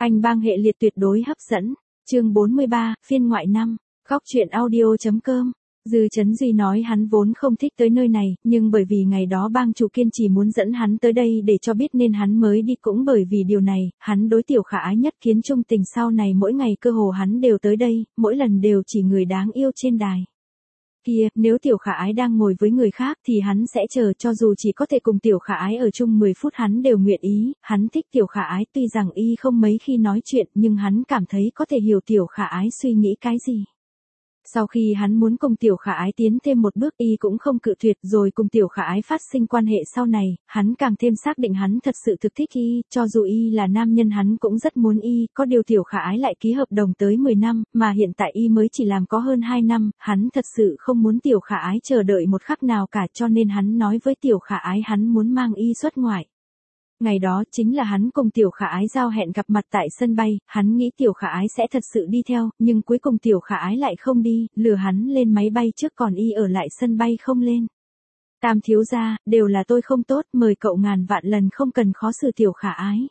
Anh bang hệ liệt tuyệt đối hấp dẫn. Chương 43, phiên ngoại 5. Góc truyện audio.com. Dư Chấn Duy nói hắn vốn không thích tới nơi này, nhưng bởi vì ngày đó bang chủ kiên trì muốn dẫn hắn tới đây để cho biết nên hắn mới đi, cũng bởi vì điều này, hắn đối Tiểu Khả Ái nhất kiến trung tình, sau này mỗi ngày cơ hồ hắn đều tới đây, mỗi lần đều chỉ người đáng yêu trên đài. Kia, nếu Tiểu Khả Ái đang ngồi với người khác thì hắn sẽ chờ, cho dù chỉ có thể cùng Tiểu Khả Ái ở chung 10 phút hắn đều nguyện ý, hắn thích Tiểu Khả Ái, tuy rằng y không mấy khi nói chuyện nhưng hắn cảm thấy có thể hiểu Tiểu Khả Ái suy nghĩ cái gì. Sau khi hắn muốn cùng Tiểu Khả Ái tiến thêm một bước, y cũng không cự tuyệt, rồi cùng Tiểu Khả Ái phát sinh quan hệ sau này, hắn càng thêm xác định hắn thật sự thực thích y, cho dù y là nam nhân hắn cũng rất muốn y, có điều Tiểu Khả Ái lại ký hợp đồng tới 10 năm, mà hiện tại y mới chỉ làm có hơn 2 năm, hắn thật sự không muốn Tiểu Khả Ái chờ đợi một khắc nào cả, cho nên hắn nói với Tiểu Khả Ái hắn muốn mang y xuất ngoại. Ngày đó chính là hắn cùng Tiểu Khả Ái giao hẹn gặp mặt tại sân bay, hắn nghĩ Tiểu Khả Ái sẽ thật sự đi theo, nhưng cuối cùng Tiểu Khả Ái lại không đi, lừa hắn lên máy bay trước còn y ở lại sân bay không lên. Tam thiếu gia, đều là tôi không tốt, mời cậu ngàn vạn lần không cần khó xử Tiểu Khả Ái.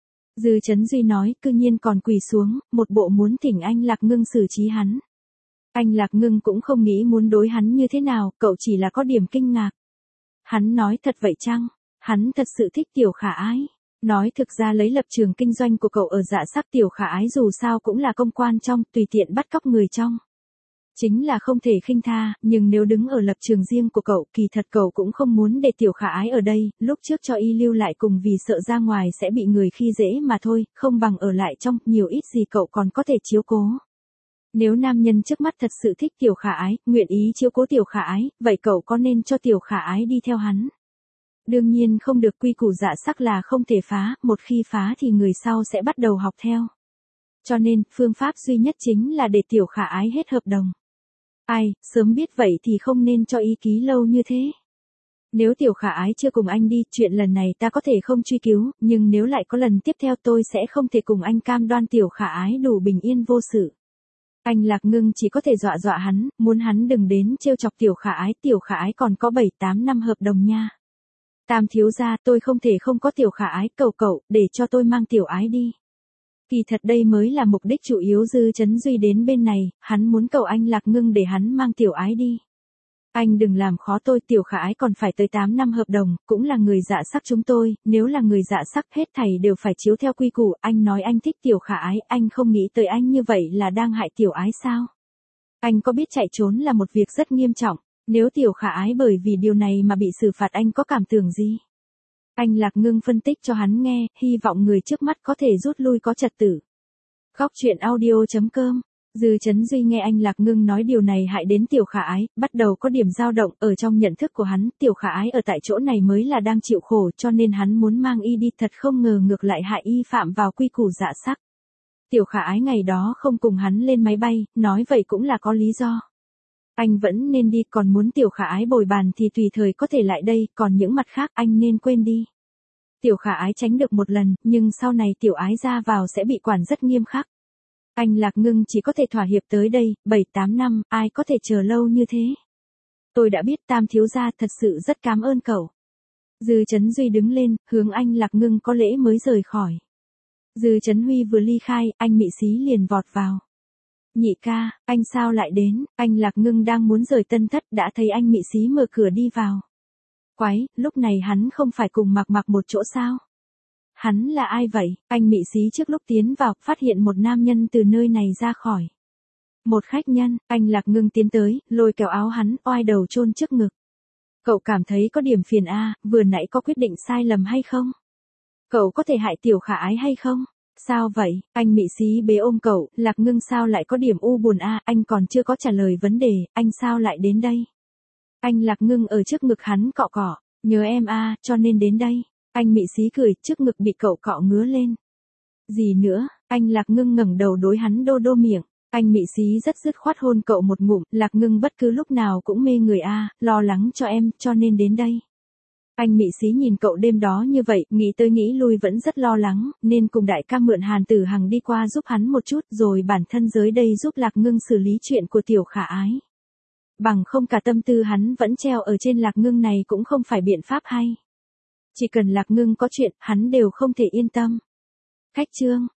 Dư Chấn Duy nói, cư nhiên còn quỳ xuống, một bộ muốn thỉnh anh Lạc Ngưng xử trí hắn. Anh Lạc Ngưng cũng không nghĩ muốn đối hắn như thế nào, cậu chỉ là có điểm kinh ngạc. Hắn nói, thật vậy chăng? Hắn thật sự thích Tiểu Khả Ái. Nói thực ra lấy lập trường kinh doanh của cậu ở Dạ Sắc, Tiểu Khả Ái dù sao cũng là công quan trong, tùy tiện bắt cóc người trong. Chính là không thể khinh tha, nhưng nếu đứng ở lập trường riêng của cậu, kỳ thật cậu cũng không muốn để Tiểu Khả Ái ở đây, lúc trước cho y lưu lại cùng vì sợ ra ngoài sẽ bị người khi dễ mà thôi, không bằng ở lại trong, nhiều ít gì cậu còn có thể chiếu cố. Nếu nam nhân trước mắt thật sự thích Tiểu Khả Ái, nguyện ý chiếu cố Tiểu Khả Ái, vậy cậu có nên cho Tiểu Khả Ái đi theo hắn? Đương nhiên không được, quy củ Dạ Sắc là không thể phá, một khi phá thì người sau sẽ bắt đầu học theo. Cho nên, phương pháp duy nhất chính là để Tiểu Khả Ái hết hợp đồng. Ai, sớm biết vậy thì không nên cho y ký lâu như thế. Nếu Tiểu Khả Ái chưa cùng anh đi, chuyện lần này ta có thể không truy cứu, nhưng nếu lại có lần tiếp theo tôi sẽ không thể cùng anh cam đoan Tiểu Khả Ái đủ bình yên vô sự. Anh Lạc Ngưng chỉ có thể dọa dọa hắn, muốn hắn đừng đến trêu chọc Tiểu Khả Ái còn có 7-8 năm hợp đồng nha. Tam thiếu gia, tôi không thể không có Tiểu Khả Ái, cầu cậu, để cho tôi mang Tiểu Ái đi. Kỳ thật đây mới là mục đích chủ yếu Dư Chấn Duy đến bên này, hắn muốn cầu anh Lạc Ngưng để hắn mang Tiểu Ái đi. Anh đừng làm khó tôi, Tiểu Khả Ái còn phải tới 8 năm hợp đồng, cũng là người Dạ Sắc chúng tôi, nếu là người Dạ Sắc hết thảy đều phải chiếu theo quy củ, anh nói anh thích Tiểu Khả Ái, anh không nghĩ tới anh như vậy là đang hại Tiểu Ái sao? Anh có biết chạy trốn là một việc rất nghiêm trọng. Nếu Tiểu Khả Ái bởi vì điều này mà bị xử phạt anh có cảm tưởng gì? Anh Lạc Ngưng phân tích cho hắn nghe, hy vọng người trước mắt có thể rút lui có trật tự. Góc truyện audio.com. Dư Chấn Duy nghe anh Lạc Ngưng nói điều này hại đến Tiểu Khả Ái, bắt đầu có điểm dao động, ở trong nhận thức của hắn, Tiểu Khả Ái ở tại chỗ này mới là đang chịu khổ, cho nên hắn muốn mang y đi, thật không ngờ ngược lại hại y phạm vào quy củ Dạ Sắc. Tiểu Khả Ái ngày đó không cùng hắn lên máy bay, nói vậy cũng là có lý do. Anh vẫn nên đi, còn muốn Tiểu Khả Ái bồi bàn thì tùy thời có thể lại đây, còn những mặt khác anh nên quên đi. Tiểu Khả Ái tránh được một lần, nhưng sau này Tiểu Ái ra vào sẽ bị quản rất nghiêm khắc. Anh Lạc Ngưng chỉ có thể thỏa hiệp tới đây, 7-8 năm, ai có thể chờ lâu như thế. Tôi đã biết, Tam thiếu gia, thật sự rất cảm ơn cậu. Dư Chấn Duy đứng lên, hướng anh Lạc Ngưng có lễ mới rời khỏi. Dư Chấn Huy vừa ly khai, anh Mị Xí liền vọt vào. Nhị ca, anh sao lại đến? Anh Lạc Ngưng đang muốn rời Tân Thất đã thấy anh Mị Xí mở cửa đi vào. Quái, lúc này hắn không phải cùng Mặc Mặc một chỗ sao? Hắn là ai vậy? Anh Mị Xí trước lúc tiến vào, phát hiện một nam nhân từ nơi này ra khỏi. Một khách nhân, anh Lạc Ngưng tiến tới, lôi kéo áo hắn, oai đầu chôn trước ngực. Cậu cảm thấy có điểm phiền vừa nãy có quyết định sai lầm hay không? Cậu có thể hại Tiểu Khả Ái hay không? Sao vậy? Anh Mị Xí bế ôm cậu, Lạc Ngưng sao lại có điểm u buồn anh còn chưa có trả lời vấn đề, anh sao lại đến đây? Anh Lạc Ngưng ở trước ngực hắn cọ cọ, nhớ em cho nên đến đây. Anh Mị Xí cười, trước ngực bị cậu cọ ngứa lên. Gì nữa? Anh Lạc Ngưng ngẩng đầu đối hắn đô đô miệng. Anh Mị Xí rất dứt khoát hôn cậu một ngụm, Lạc Ngưng bất cứ lúc nào cũng mê người lo lắng cho em, cho nên đến đây. Anh Mị Xí nhìn cậu đêm đó như vậy, nghĩ tới nghĩ lui vẫn rất lo lắng, nên cùng đại ca mượn Hàn Tử Hằng đi qua giúp hắn một chút, rồi bản thân dưới đây giúp Lạc Ngưng xử lý chuyện của Tiểu Khả Ái. Bằng không cả tâm tư hắn vẫn treo ở trên Lạc Ngưng này cũng không phải biện pháp hay. Chỉ cần Lạc Ngưng có chuyện, hắn đều không thể yên tâm. Khách trương,